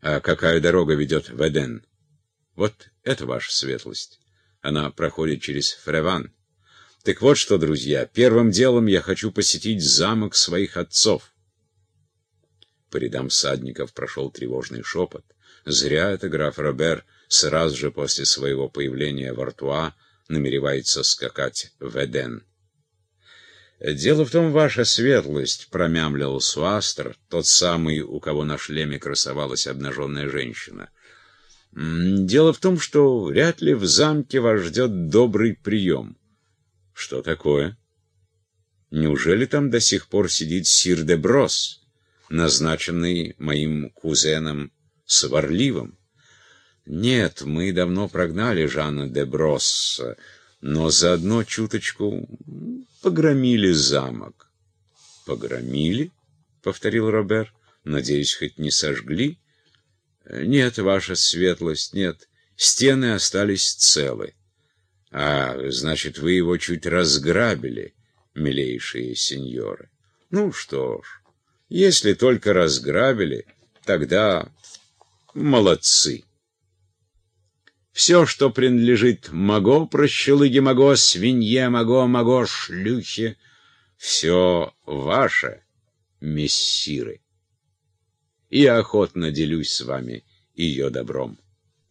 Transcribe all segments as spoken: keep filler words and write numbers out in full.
А какая дорога ведет в Эден? Вот это ваша светлость. Она проходит через Фреван. Так вот что, друзья, первым делом я хочу посетить замок своих отцов. По рядам всадников прошел тревожный шепот. Зря это граф Робер сразу же после своего появления в Артуа намеревается скакать в Эден. «Дело в том, ваша светлость», — промямлил Суастр, тот самый, у кого на шлеме красовалась обнаженная женщина. «Дело в том, что вряд ли в замке вас ждет добрый прием». «Что такое? Неужели там до сих пор сидит сир де Брос, назначенный моим кузеном Сварливым?» «Нет, мы давно прогнали Жана де Бросса, но заодно чуточку погромили замок». «Погромили?» — повторил Робер. «Надеюсь, хоть не сожгли?» «Нет, ваша светлость, нет. Стены остались целы». «А, значит, вы его чуть разграбили, милейшие сеньоры». «Ну что ж, если только разграбили, тогда молодцы». Все, что принадлежит маго, прощелыге маго, свинье маго, маго, шлюхе, все ваше, мессиры. И я охотно делюсь с вами ее добром.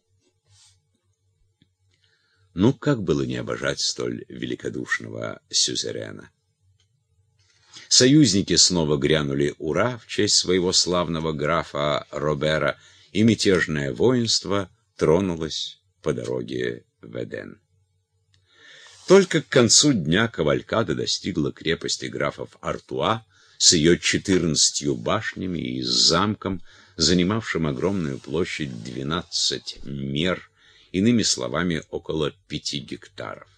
Ну, как было не обожать столь великодушного сюзерена? Союзники снова грянули «Ура» в честь своего славного графа Робера, и мятежное воинство тронулось по дороге в Эден. Только к концу дня кавалькада достигла крепости графов Артуа с ее четырнадцатью башнями и с замком, занимавшим огромную площадь двенадцать мер, иными словами, около пяти гектаров.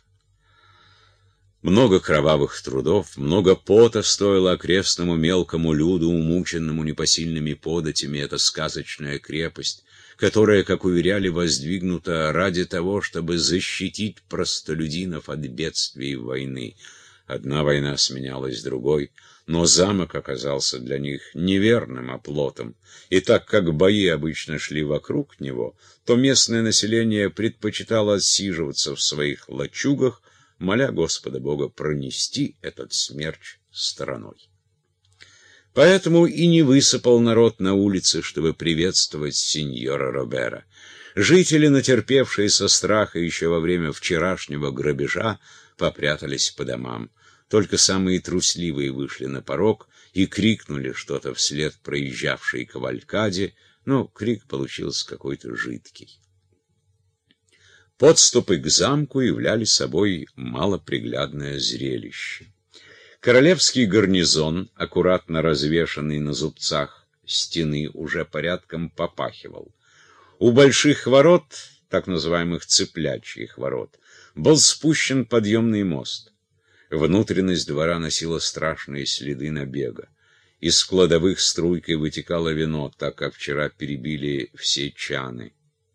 Много кровавых трудов, много пота стоило окрестному мелкому люду, умученному непосильными податями, эта сказочная крепость, которая, как уверяли, воздвигнута ради того, чтобы защитить простолюдинов от бедствий войны. Одна война сменялась другой, но замок оказался для них неверным оплотом, и так как бои обычно шли вокруг него, то местное население предпочитало отсиживаться в своих лачугах, моля Господа Бога пронести этот смерч стороной. Поэтому и не высыпал народ на улицы, чтобы приветствовать сеньора Робера. Жители, натерпевшие со страха еще во время вчерашнего грабежа, попрятались по домам. Только самые трусливые вышли на порог и крикнули что-то вслед проезжавшей кавалькаде, но крик получился какой-то жидкий. Подступы к замку являли собой малоприглядное зрелище. Королевский гарнизон, аккуратно развешанный на зубцах стены, уже порядком попахивал. У больших ворот, так называемых цыплячьих ворот, был спущен подъемный мост. Внутренность двора носила страшные следы набега. Из кладовых струйкой вытекало вино, так как вчера перебили все чаны.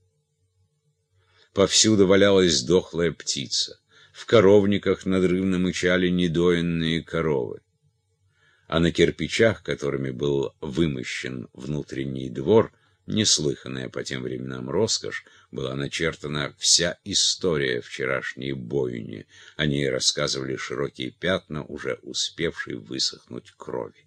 Повсюду валялась дохлая птица. В коровниках надрывно мычали недоенные коровы. А на кирпичах, которыми был вымощен внутренний двор, неслыханная по тем временам роскошь, была начертана вся история вчерашней бойни. О ней рассказывали широкие пятна, уже успевшие высохнуть крови.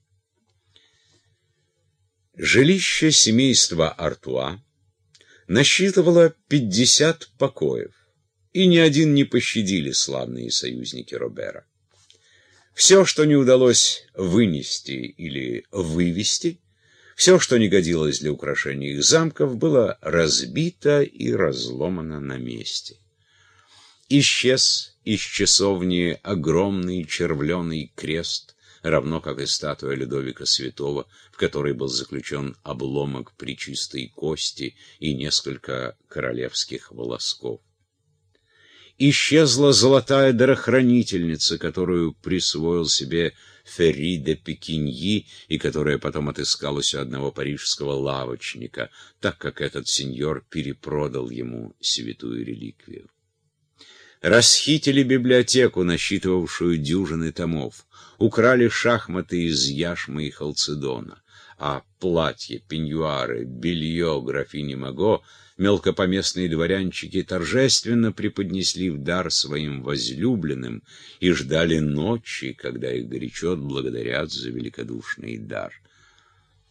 Жилище семейства Артуа насчитывало пятьдесят покоев, и ни один не пощадили славные союзники Робера. Все, что не удалось вынести или вывести, все, что не годилось для украшения их замков, было разбито и разломано на месте. Исчез из часовни огромный червленый крест, равно как и статуя Людовика Святого, в которой был заключен обломок пречистой кости и несколько королевских волосков. Исчезла золотая дарохранительница, которую присвоил себе Ферри де Пекиньи и которая потом отыскалась у одного парижского лавочника, так как этот сеньор перепродал ему святую реликвию. Расхитили библиотеку, насчитывавшую дюжины томов, украли шахматы из яшмы и халцедона, а платье, пеньюары, белье графини Маго мелкопоместные дворянчики торжественно преподнесли в дар своим возлюбленным и ждали ночи, когда их горячо отблагодарят за великодушный дар.